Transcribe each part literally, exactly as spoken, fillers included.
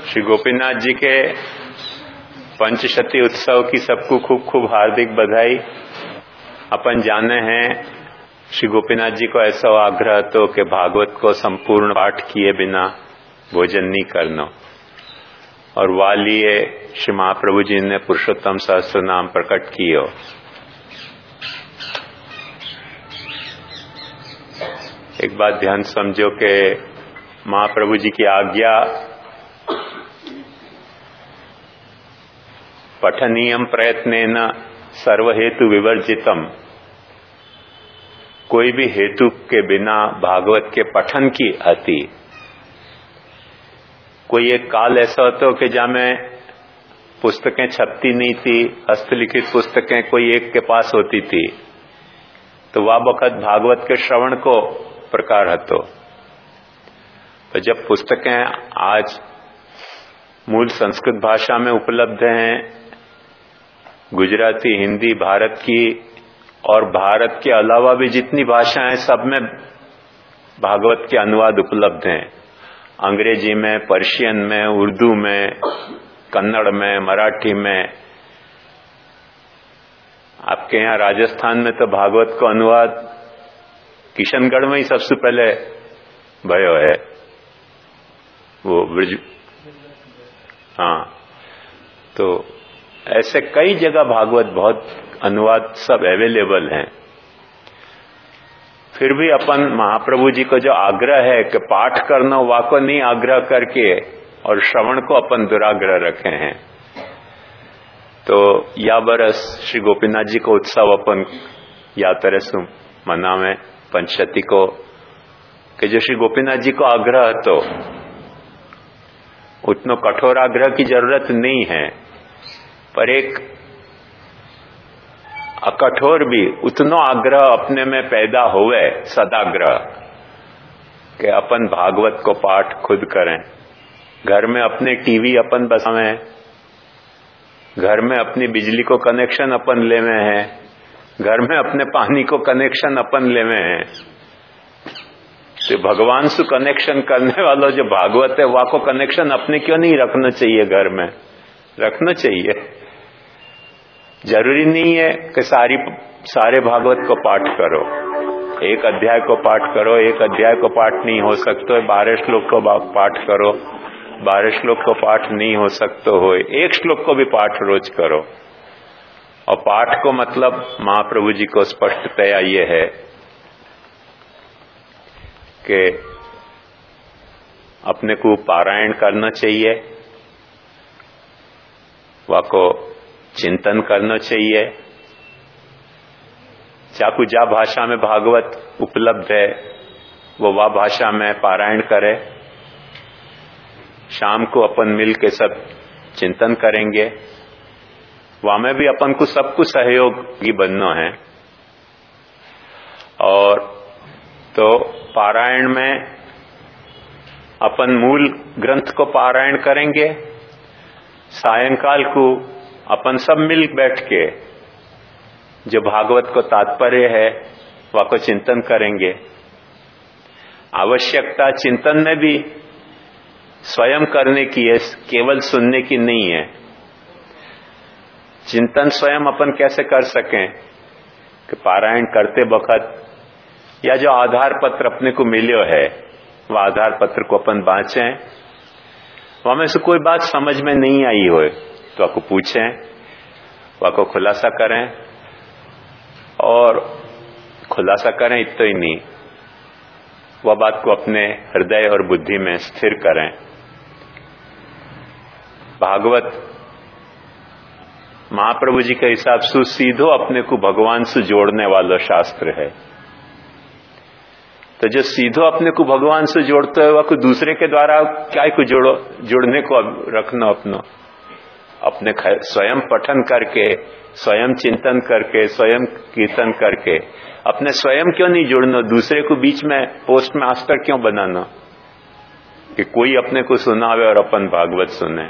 श्री गोपीनाथ जी के पंचशती उत्सव की सबको खूब खूब हार्दिक बधाई। अपन जाने हैं श्री गोपीनाथ जी को ऐसा आग्रह तो कि भागवत को संपूर्ण पाठ किए बिना भोजन नहीं करना, और वालिए श्री महाप्रभु जी ने पुरुषोत्तम सहस्त्र नाम प्रकट कियो। एक बात ध्यान समझो कि महाप्रभु जी की आज्ञा पठनीयम प्रयत्नेन सर्वहेतु विवर्जितम, कोई भी हेतु के बिना भागवत के पठन की अति। कोई एक काल ऐसा होता कि जहां में पुस्तकें छपती नहीं थी, हस्तलिखित पुस्तकें कोई एक के पास होती थी, तो वह वक्त भागवत के श्रवण को प्रकार हतो। तो जब पुस्तकें आज मूल संस्कृत भाषा में उपलब्ध हैं, गुजराती, हिंदी, भारत की और भारत के अलावा भी जितनी भाषाएं सब में भागवत के अनुवाद उपलब्ध हैं। अंग्रेजी में, पर्शियन में, उर्दू में, कन्नड़ में, मराठी में। आपके यहाँ राजस्थान में तो भागवत का अनुवाद किशनगढ़ में ही सबसे पहले भयो है, वो ब्रज। हाँ, तो ऐसे कई जगह भागवत बहुत अनुवाद सब अवेलेबल हैं। फिर भी अपन महाप्रभु जी को जो आग्रह है कि पाठ करना, वाको नहीं आग्रह करके और श्रवण को अपन दुराग्रह रखे हैं। तो या बरस श्री गोपीनाथ जी को उत्सव अपन या तरह से मनावे पंचशती को, कि जो श्री गोपीनाथ जी को आग्रह तो उतना कठोर आग्रह की जरूरत नहीं है, पर एक अकठोर भी उतना आग्रह अपने में पैदा होवे, सदाग्रह, कि अपन भागवत को पाठ खुद करें। घर में अपने टीवी अपन बसावें, घर में अपनी बिजली को कनेक्शन अपन लेवे हैं, घर में अपने पानी को कनेक्शन अपन लेवे हैं। तो भगवान से कनेक्शन करने वाला जो भागवत है, वह को कनेक्शन अपने क्यों नहीं रखना चाहिए? घर में रखना चाहिए। जरूरी नहीं है कि सारी सारे भागवत को पाठ करो, एक अध्याय को पाठ करो। एक अध्याय को पाठ नहीं हो सकता, बारह श्लोक को पाठ करो। बारह श्लोक को पाठ नहीं हो सकता हो, एक श्लोक को भी पाठ रोज करो। और पाठ को मतलब महाप्रभु जी को स्पष्टतया ये है कि अपने को पारायण करना चाहिए, वाको चिंतन करना चाहिए। चाकू जा भाषा में भागवत उपलब्ध है वो वह भाषा में पारायण करे। शाम को अपन मिल के सब चिंतन करेंगे, वहां में भी अपन को सबको सहयोगी बनना है। और तो पारायण में अपन मूल ग्रंथ को पारायण करेंगे। सायंकाल को अपन सब मिल बैठ के जो भागवत को तात्पर्य है वह को चिंतन करेंगे। आवश्यकता चिंतन में भी स्वयं करने की है, केवल सुनने की नहीं है। चिंतन स्वयं अपन कैसे कर सकें कि पारायण करते वक्त या जो आधार पत्र अपने को मिलो है वह आधार पत्र को अपन बांचें। वहां में से कोई बात समझ में नहीं आई हो तो आपको पूछें, वह को खुलासा करें। और खुलासा करें इतना ही नहीं, वह बात को अपने हृदय और बुद्धि में स्थिर करें। भागवत महाप्रभु जी के हिसाब से सीधो अपने को भगवान से जोड़ने वाला शास्त्र है। तो जो सीधो अपने को भगवान से जोड़ते है वह को दूसरे के द्वारा क्या को जोड़ो जोड़ने को रखना। अपना अपने स्वयं पठन करके, स्वयं चिंतन करके, स्वयं कीर्तन करके अपने स्वयं क्यों नहीं जोड़ना? दूसरे को बीच में पोस्ट मास्टर क्यों बनाना कि कोई अपने को सुनावे और अपन भागवत सुने?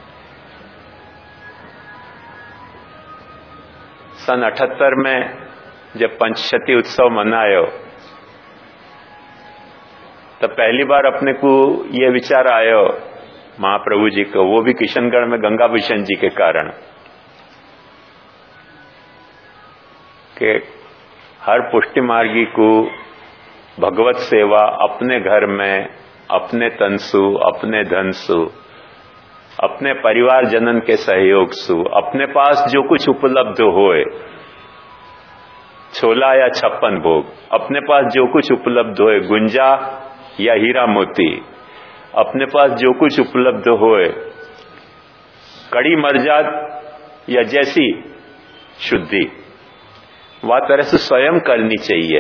सन अठहत्तर में जब पंचशती उत्सव मनायो तो पहली बार अपने को ये विचार आयो महाप्रभु जी को, वो भी किशनगढ़ में गंगा भूषण जी के कारण, कि हर पुष्टि मार्गी को भगवत सेवा अपने घर में, अपने तनसु, अपने धनसु, अपने परिवार जनन के सहयोग सु, अपने पास जो कुछ उपलब्ध होए, छोला या छप्पन भोग, अपने पास जो कुछ उपलब्ध होए, गुंजा या हीरा मोती, अपने पास जो कुछ उपलब्ध होए, कड़ी मर्जाद या जैसी शुद्धि, वह तरह से स्वयं करनी चाहिए।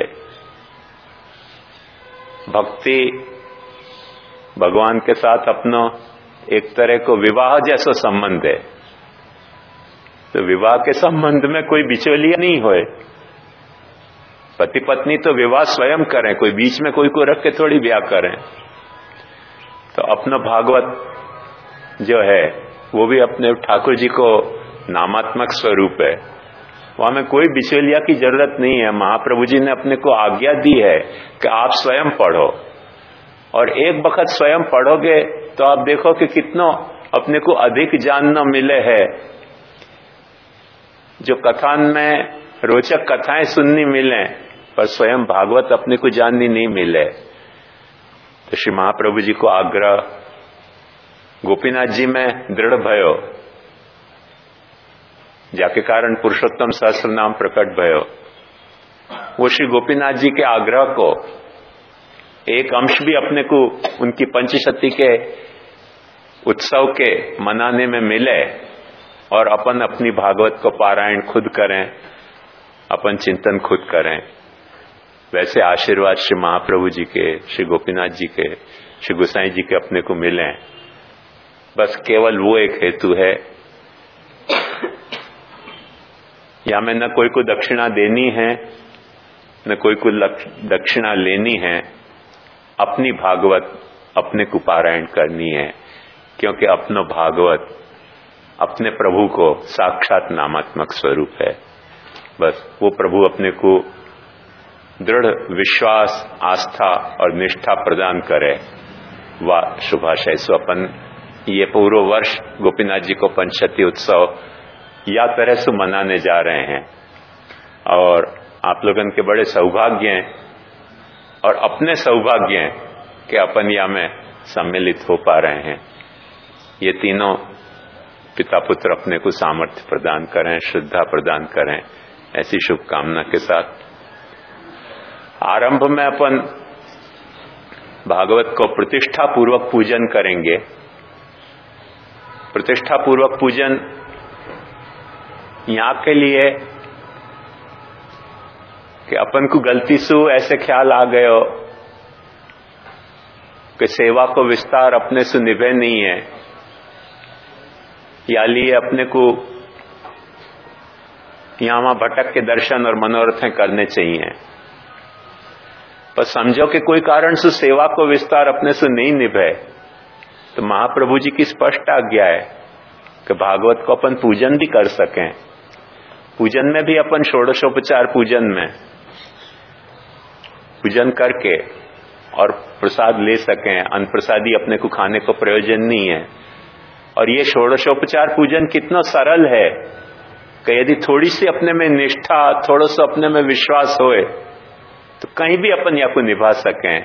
भक्ति भगवान के साथ अपना एक तरह को विवाह जैसा संबंध है, तो विवाह के संबंध में कोई बिचौलिया नहीं होए। पति पत्नी तो विवाह स्वयं करें, कोई बीच में कोई को रख के थोड़ी ब्याह करें। तो अपना भागवत जो है वो भी अपने ठाकुर जी को नामात्मक स्वरूप है, वहां में कोई बिचौलिया की जरूरत नहीं है। महाप्रभु जी ने अपने को आज्ञा दी है कि आप स्वयं पढ़ो, और एक वक्त स्वयं पढ़ोगे तो आप देखो कि कितना अपने को अधिक जानना मिले है। जो कथान में रोचक कथाएं सुननी मिले, पर स्वयं भागवत अपने को जाननी नहीं मिले। तो श्री महाप्रभु जी को आग्रह गोपीनाथ जी में दृढ़ भयो, जाके कारण पुरुषोत्तम सहस्त्र नाम प्रकट भयो। वो श्री गोपीनाथ जी के आग्रह को एक अंश भी अपने को उनकी पंचशती के उत्सव के मनाने में मिले, और अपन अपनी भागवत को पारायण खुद करें, अपन चिंतन खुद करें। वैसे आशीर्वाद श्री महाप्रभु जी के, श्री गोपीनाथ जी के, श्री गोसाई जी के अपने को मिले। बस केवल वो एक हेतु है, या में न कोई को दक्षिणा देनी है, न कोई को दक्षिणा लेनी है। अपनी भागवत अपने को पारायण करनी है, क्योंकि अपना भागवत अपने प्रभु को साक्षात नामात्मक स्वरूप है। बस वो प्रभु अपने को दृढ़ विश्वास, आस्था और निष्ठा प्रदान करे, वाह शुभाशय। सो अपन ये पूरा वर्ष गोपीनाथ जी को पंचशती उत्सव या तरह से मनाने जा रहे हैं, और आप लोगन के बड़े सौभाग्य हैं और अपने सौभाग्य हैं कि अपन या में सम्मिलित हो पा रहे हैं। ये तीनों पिता पुत्र अपने को सामर्थ्य प्रदान करें, श्रद्धा प्रदान करें, ऐसी शुभकामना के साथ आरंभ में अपन भागवत को प्रतिष्ठा पूर्वक पूजन करेंगे। प्रतिष्ठा पूर्वक पूजन यहाँ के लिए कि अपन को गलती से ऐसे ख्याल आ गए हो कि सेवा को विस्तार अपने से निभे नहीं है, या लिए अपने को यहाँ वहां भटक के दर्शन और मनोरथें करने चाहिए। पर समझो कि कोई कारण से सेवा को विस्तार अपने से नहीं निभे, तो महाप्रभु जी की स्पष्ट आज्ञा है कि भागवत को अपन पूजन भी कर सकें। पूजन में भी अपन षोडशोपचार पूजन में पूजन करके और प्रसाद ले सकें। अन्न प्रसादी अपने को खाने को प्रयोजन नहीं है। और ये षोडशोपचार पूजन कितना सरल है कि यदि थोड़ी सी अपने में निष्ठा, थोड़ा सा अपने में विश्वास होए, तो कहीं भी अपन या को निभा सकें।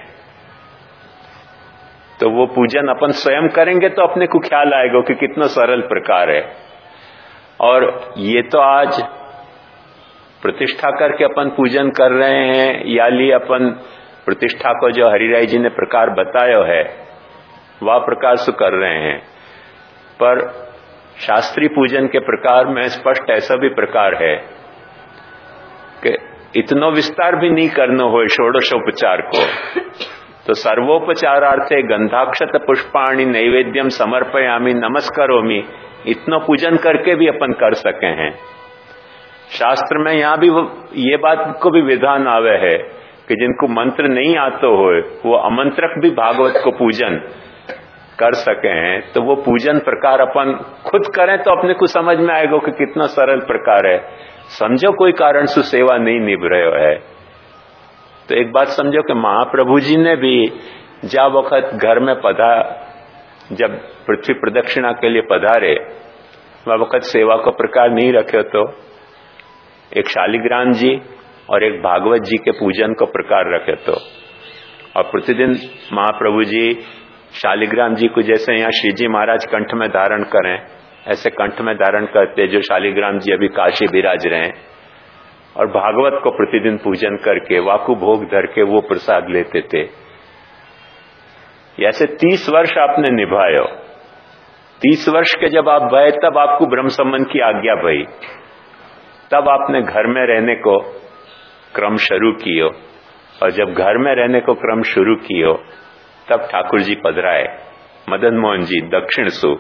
तो वो पूजन अपन स्वयं करेंगे तो अपने को ख्याल आएगा कि कितना सरल प्रकार है। और ये तो आज प्रतिष्ठा करके अपन पूजन कर रहे हैं, या लिए अपन प्रतिष्ठा को जो हरिराय जी ने प्रकार बताया है वह प्रकार से कर रहे हैं। पर शास्त्रीय पूजन के प्रकार में स्पष्ट ऐसा भी प्रकार है कि इतना विस्तार भी नहीं करना हो षोडशोपचार को। तो सर्वोपचारार्थे गंधाक्षत पुष्पाणि नैवेद्यम समर्पयामि नमस्करोमि, इतना पूजन करके भी अपन कर सके हैं। शास्त्र में यहाँ भी वो ये बात को भी विधान आवे है कि जिनको मंत्र नहीं आते हो वो अमंत्रक भी भागवत को पूजन कर सके हैं। तो वो पूजन प्रकार अपन खुद करें तो अपने को समझ में आएगा कि कितना सरल प्रकार है। समझो कोई कारण से सेवा नहीं निभ रहे है, तो एक बात समझो कि महाप्रभु जी ने भी जा वक्त घर में पधा जब पृथ्वी प्रदक्षिणा के लिए पधारे वह वक्त सेवा को प्रकार नहीं रखे तो एक शालिग्राम जी और एक भागवत जी के पूजन को प्रकार रखे तो, और प्रतिदिन महाप्रभु जी शालिग्राम जी को जैसे यहाँ श्री जी महाराज कंठ में धारण करें ऐसे कंठ में धारण करते, जो शालिग्राम जी अभी काशी विराज रहे हैं, और भागवत को प्रतिदिन पूजन करके वाकु भोग धर के वो प्रसाद लेते थे। ऐसे तीस वर्ष आपने निभाए। तीस वर्ष के जब आप भय तब आपको ब्रह्म संबंध की आज्ञा भई, तब आपने घर में रहने को क्रम शुरू कियो, और जब घर में रहने को क्रम शुरू कियो तब ठाकुर जी पधराए। मदन मोहन जी दक्षिण सु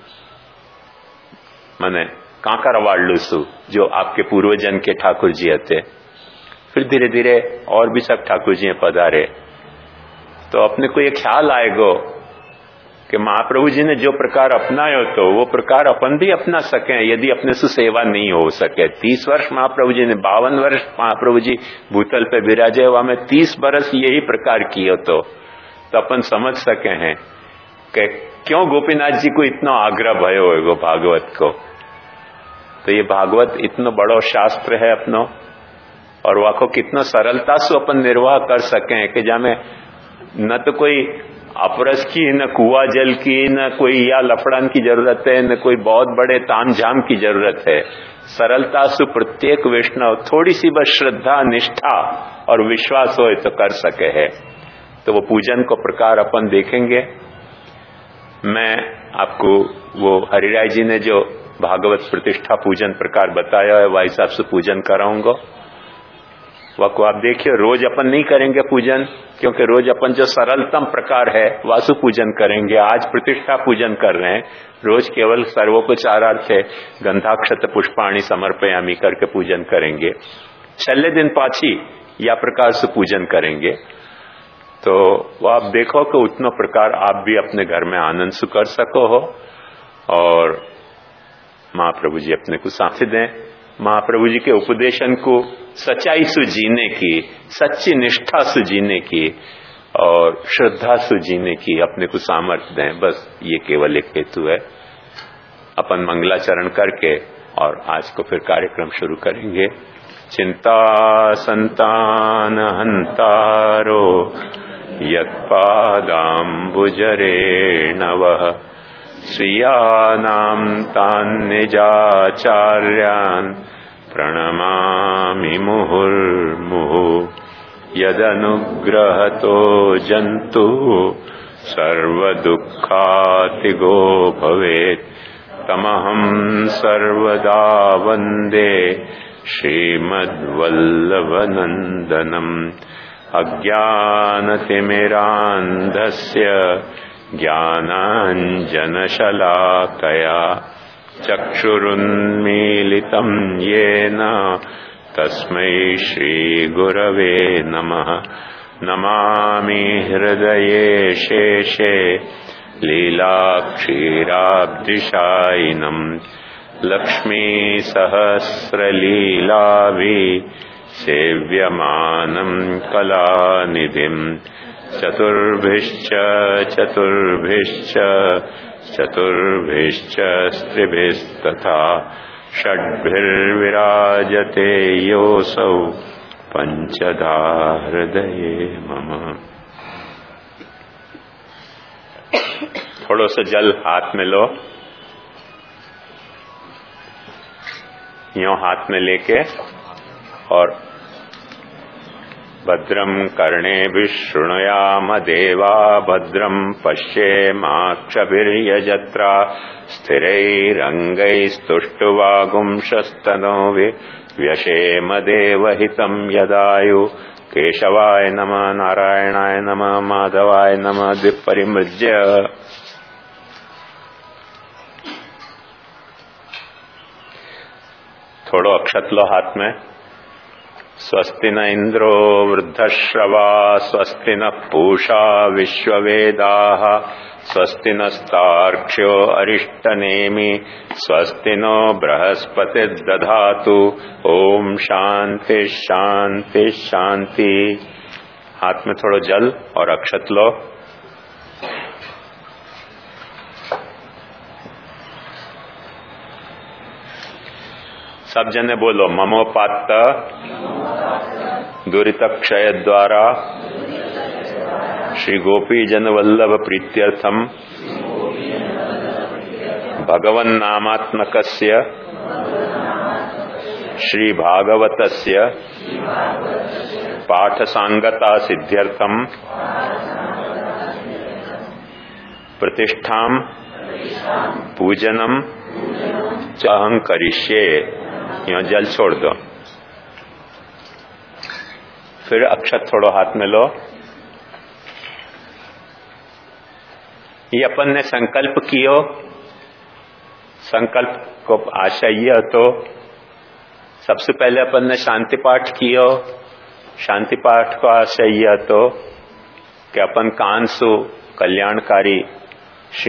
मने कांकरवाड़लू सु, जो आपके पूर्वजन के ठाकुर जी थे। फिर धीरे धीरे और भी सब ठाकुर जी पधारे, तो अपने को ये ख्याल आएगो कि महाप्रभु जी ने जो प्रकार अपनायो तो वो प्रकार अपन भी अपना सकें, यदि अपने से सेवा नहीं हो सके। तीस वर्ष महाप्रभु जी ने, बावन वर्ष महाप्रभु जी भूतल पे विराजे हुआ में तीस बरस यही प्रकार किए तो, तो अपन समझ सके हैं कि क्यों गोपीनाथ जी को इतना आग्रह भयो है वो भागवत को। तो ये भागवत इतना बड़ो शास्त्र है अपनो, और वाको कितना सरलता से अपन निर्वाह कर सके कि जामे न तो कोई अपरस की, न कुआ जल की, न कोई या लफड़न की जरूरत है, न कोई बहुत बड़े ताम झाम की जरूरत है। सरलता से प्रत्येक वैष्णव थोड़ी सी बस श्रद्धा, निष्ठा और विश्वास हो तो कर सके है। तो वो पूजन को प्रकार अपन देखेंगे। मैं आपको वो हरिराय जी ने जो भागवत प्रतिष्ठा पूजन प्रकार बताया है वह हिसाब से पूजन कराऊंगा। वह को आप देखिए, रोज अपन नहीं करेंगे पूजन, क्योंकि रोज अपन जो सरलतम प्रकार है वासु पूजन करेंगे। आज प्रतिष्ठा पूजन कर रहे हैं, रोज केवल सर्वोपचारार्थ है गंधाक्षत पुष्पाणि समर्पयामि करके पूजन करेंगे। छले दिन पाछी या प्रकार से पूजन करेंगे। तो वो आप देखो कि उतना प्रकार आप भी अपने घर में आनंद से कर सको हो, और महाप्रभु जी अपने को साथ दें। महाप्रभु जी के उपदेशन को सच्चाई से जीने की, सच्ची निष्ठा से जीने की और श्रद्धा से जीने की अपने को सामर्थ्य दें। बस ये केवल एक हेतु है। अपन मंगलाचरण करके और आज को फिर कार्यक्रम शुरू करेंगे। चिंता संतान हंतारो यत्पादाम्बुजरेणवः श्रियानां तान् निजाचार्यान् प्रणमामि मुहुर्मुहुः। यदनुग्रहतो जन्तुः सर्वदुःखातिगो भवेत् तमहं सर्वदा वन्दे श्रीमद्वल्लभनन्दनम्। अज्ञानतिमिरान्धस्य ज्ञानाञ्जनशलाकया चक्षुरुन्मीलितं येन तस्मै श्रीगुरवे नमः। नमामि हृदये शेषे लीलाक्षीराब्धिशायिनम् लक्ष्मीसहस्रलीलाभि सेव्यमानं कलानिधिम्। चतुर्भिश्च चतुर्भिश्च चतुर्भिश्च स्त्रिभिस्तथा षड्भिर्विराजते योऽसौ पंचधा हृदये मम। थोड़ा सा जल हाथ में लो, यूं हाथ में लेके, और भद्रं कर्णेभिः शृणुयाम देवा भद्रं पश्येमाक्षभिर्यजत्रा स्थिरैरङ्गैस्तुष्टुवागुंशस्तनूभिः व्यशेम देवहितं यदायु। केशवाय नमः, नारायणाय नमः, माधवाय नमः। द्विपरिमृज्य थोड़ो अक्षत लो हाथ में। स्वस्ति न इंद्रो वृद्धश्रवा स्वस्ति न पूषा विश्ववेदाः स्वस्ति नस्तार्क्ष्यो अरिष्टनेमि स्वस्ति नो बृहस्पतिर्दधातु। ओम शांति शांति शांति। हाथ में थोड़ा जल और अक्षत लो। सब जने बोलो, ममोपात्त दुरित क्षय द्वारा श्री गोपी जन वल्लभ प्रीत्यर्थम भगवन नामात्मकस्य श्री भागवतस्य पाठ सांगता सिद्ध्यर्थम प्रतिष्ठाम पूजनम च अहं करिष्ये। यहाँ जल छोड़ दो, फिर अक्षत थोड़ो हाथ में लो। ये अपन ने संकल्प कियो, संकल्प को आशय ये तो सबसे पहले अपन ने शांति पाठ कियो। शांति पाठ को आशय ये तो कि अपन कांसु कल्याणकारी